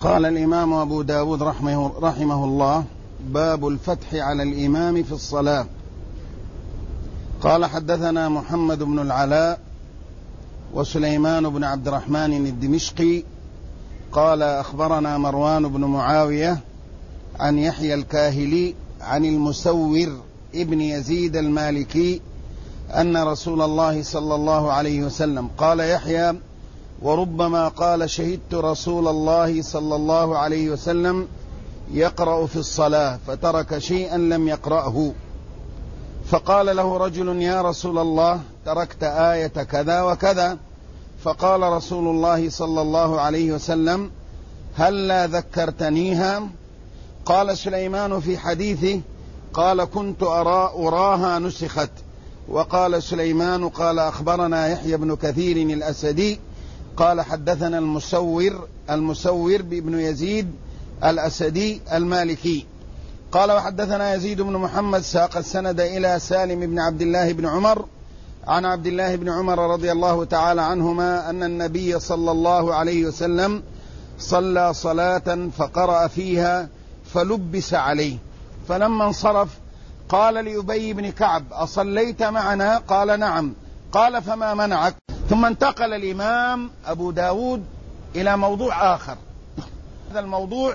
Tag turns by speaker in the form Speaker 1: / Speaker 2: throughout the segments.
Speaker 1: قال الإمام أبو داود رحمه الله: باب الفتح على الإمام في الصلاة. قال: حدثنا محمد بن العلاء وسليمان بن عبد الرحمن الدمشقي قال: أخبرنا مروان بن معاوية عن يحيى الكاهلي عن المسور ابن يزيد المالكي أن رسول الله صلى الله عليه وسلم قال: يحيى: وربما قال شهدت رسول الله صلى الله عليه وسلم يقرأ في الصلاة فترك شيئا لم يقرأه، فقال له رجل: يا رسول الله، تركت آية كذا وكذا. فقال رسول الله صلى الله عليه وسلم: هلا ذكرتنيها؟ قال سليمان في حديثه: قال: كنت أراها نسخت. وقال سليمان: قال أخبرنا يحيى بن كثير الأسدي قال: حدثنا المسور بابن يزيد الأسدي المالكي قال: وحدثنا يزيد بن محمد ساق السند إلى سالم بن عبد الله بن عمر عن عبد الله بن عمر رضي الله تعالى عنهما أن النبي صلى الله عليه وسلم صلى صلاة فقرأ فيها فلبس عليه، فلما انصرف قال لأبي بن كعب: أصليت معنا؟ قال: نعم. قال: فما منعك؟ ثم انتقل الإمام أبو داود إلى موضوع آخر. هذا الموضوع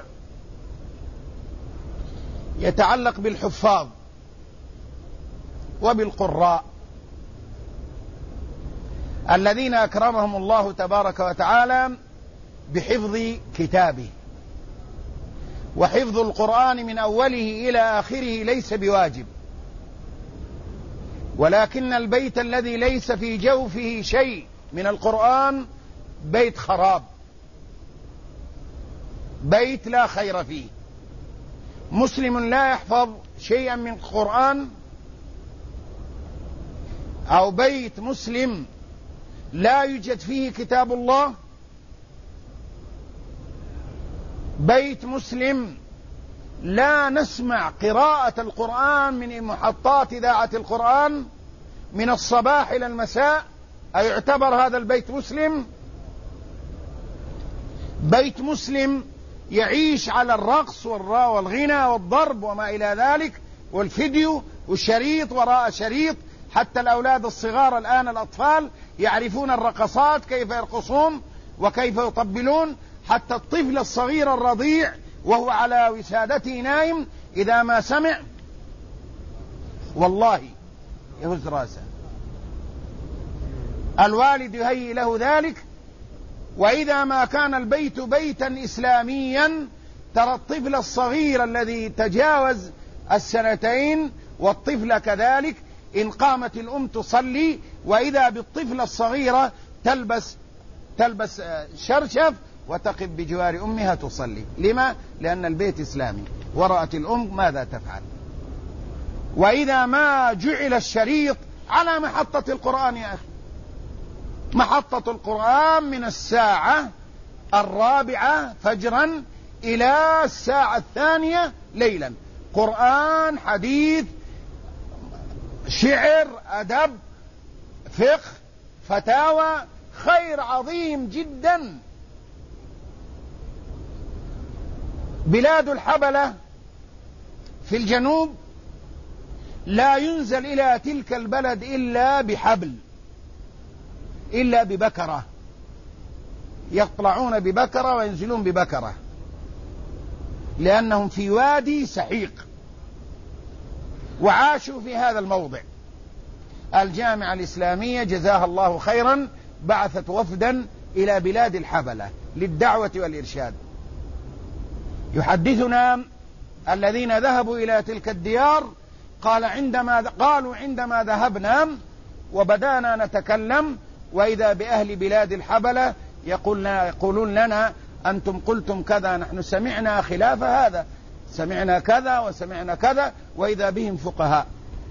Speaker 1: يتعلق بالحفاظ وبالقراء الذين أكرمهم الله تبارك وتعالى بحفظ كتابه. وحفظ القرآن من أوله إلى آخره ليس بواجب، ولكن البيت الذي ليس في جوفه شيء من القرآن بيت خراب، بيت لا خير فيه. مسلم لا يحفظ شيئا من القرآن، أو بيت مسلم لا يوجد فيه كتاب الله، بيت مسلم لا نسمع قراءة القرآن من محطات إذاعة القرآن من الصباح إلى المساء، أيعتبر هذا البيت مسلم؟ بيت مسلم يعيش على الرقص والغنى والضرب وما إلى ذلك، والفيديو والشريط وراء شريط. حتى الأولاد الصغار الآن، الأطفال، يعرفون الرقصات كيف يرقصون وكيف يطبلون. حتى الطفل الصغير الرضيع وهو على وسادته نائم إذا ما سمع والله يهز راسه. الوالد يهيئ له ذلك. وإذا ما كان البيت بيتا إسلاميا، ترى الطفل الصغير الذي تجاوز السنتين والطفل كذلك، إن قامت الأم تصلي وإذا بالطفل الصغيرة تلبس شرشف وتقف بجوار أمها تصلي. لما؟ لأن البيت إسلامي، ورأت الأم ماذا تفعل. وإذا ما جعل الشريط على محطة القرآن يا أخي، محطة القرآن من الساعة 4 فجرا إلى الساعة 2 ليلا، قرآن، حديث، شعر، أدب، فقه، فتاوى، خير عظيم جدا. بلاد الحبلة في الجنوب لا ينزل إلى تلك البلد إلا بحبل، إلا ببكرة، يطلعون ببكرة وينزلون ببكرة، لأنهم في وادي سحيق وعاشوا في هذا الموضع. الجامعة الإسلامية جزاها الله خيرا بعثت وفدا إلى بلاد الحبلة للدعوة والإرشاد. يحدثنا الذين ذهبوا إلى تلك الديار قالوا عندما ذهبنا وبدأنا نتكلم وإذا بأهل بلاد الحبلة يقولون لنا: أنتم قلتم كذا، نحن سمعنا خلاف هذا، سمعنا كذا وسمعنا كذا. وإذا بهم فقهاء: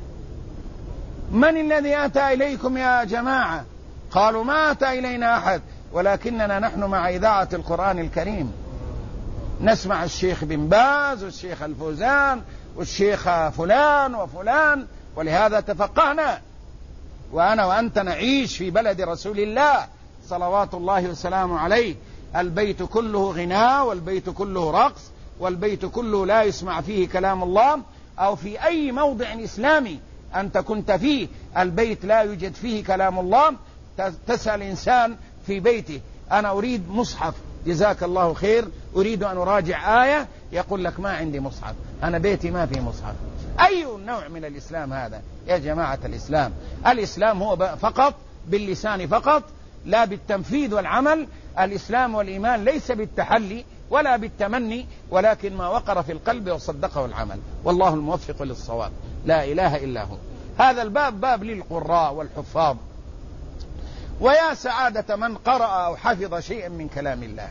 Speaker 1: من الذي أتى إليكم يا جماعة؟ قالوا: ما أتى إلينا أحد، ولكننا نحن مع إذاعة القرآن الكريم نسمع الشيخ بن باز والشيخ الفوزان والشيخ فلان وفلان، ولهذا تفقهنا. وأنا وأنت نعيش في بلد رسول الله صلوات الله وسلامه عليه البيت كله غناء، والبيت كله رقص، والبيت كله لا يسمع فيه كلام الله، أو في أي موضع إسلامي أنت كنت فيه البيت لا يوجد فيه كلام الله، تسأل إنسان في بيته أنا أريد مصحف، جزاك الله خير، أريد أن أراجع آية، يقول لك ما عندي مصحف، أنا بيتي ما فيه مصحف. أي نوع من الإسلام هذا يا جماعة الإسلام؟ الإسلام هو فقط باللسان فقط، لا بالتنفيذ والعمل. الإسلام والإيمان ليس بالتحلي ولا بالتمني، ولكن ما وقر في القلب وصدقه العمل، والله الموفق للصواب، لا إله إلا هو. هذا الباب باب للقراء والحفاظ، ويا سعادة من قرأ أو حفظ شيئا من كلام الله.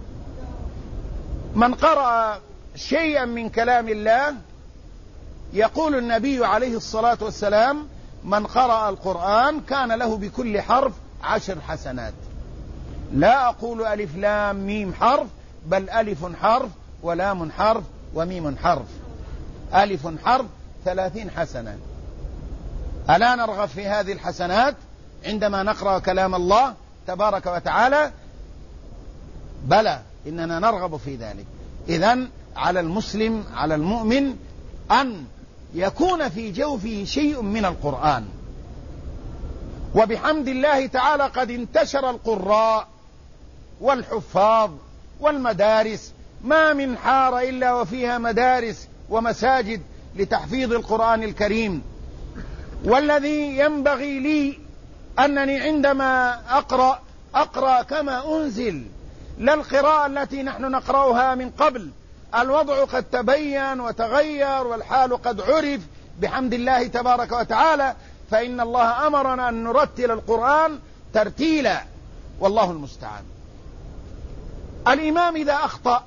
Speaker 1: من قرأ شيئا من كلام الله يقول النبي عليه الصلاة والسلام: من قرأ القرآن كان له بكل حرف 10 حسنات. لا أقول ألف لام ميم حرف، بل ألف حرف ولام حرف وميم حرف. ألف حرف 30 حسنة. ألا نرغب في هذه الحسنات عندما نقرأ كلام الله تبارك وتعالى؟ بلى، إننا نرغب في ذلك. إذن على المسلم، على المؤمن، أن يكون في جوفه شيء من القرآن. وبحمد الله تعالى قد انتشر القراء والحفاظ والمدارس، ما من حارة إلا وفيها مدارس ومساجد لتحفيظ القرآن الكريم. والذي ينبغي لي أنني عندما أقرأ كما أنزل، لا القراءة التي نحن نقرأها من قبل. الوضع قد تبين وتغير والحال قد عرف بحمد الله تبارك وتعالى، فإن الله أمرنا أن نرتل القرآن ترتيلا، والله المستعان. الإمام إذا أخطأ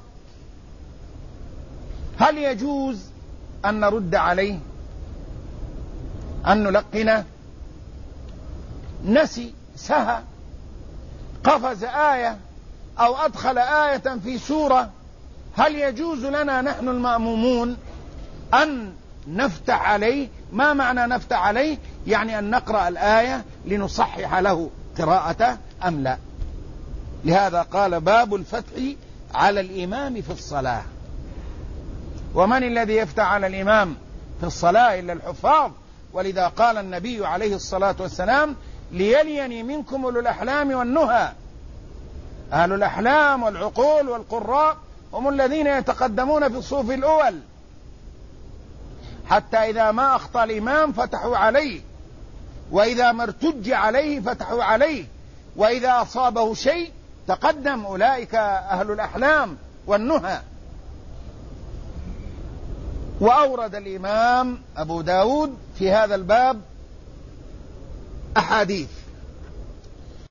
Speaker 1: هل يجوز أن نرد عليه، أن نلقنه؟ نسي، سهى، قفز آية أو أدخل آية في سورة، هل يجوز لنا نحن المأمومون أن نفتح عليه؟ ما معنى نفتح عليه؟ يعني أن نقرأ الآية لنصحح له قراءته أم لا؟ لهذا قال: باب الفتح على الإمام في الصلاة. ومن الذي يفتح على الإمام في الصلاة إلا الحفاظ؟ ولذا قال النبي عليه الصلاة والسلام: ليليني منكم أولو الأحلام والنهى. أهل الأحلام والعقول والقراء هم الذين يتقدمون في الصفوف الأول، حتى إذا ما أخطأ الإمام فتحوا عليه، وإذا ما ارتج عليه فتحوا عليه، وإذا أصابه شيء تقدم. أولئك أهل الأحلام والنهى. وأورد الإمام أبو داود في هذا الباب أحاديث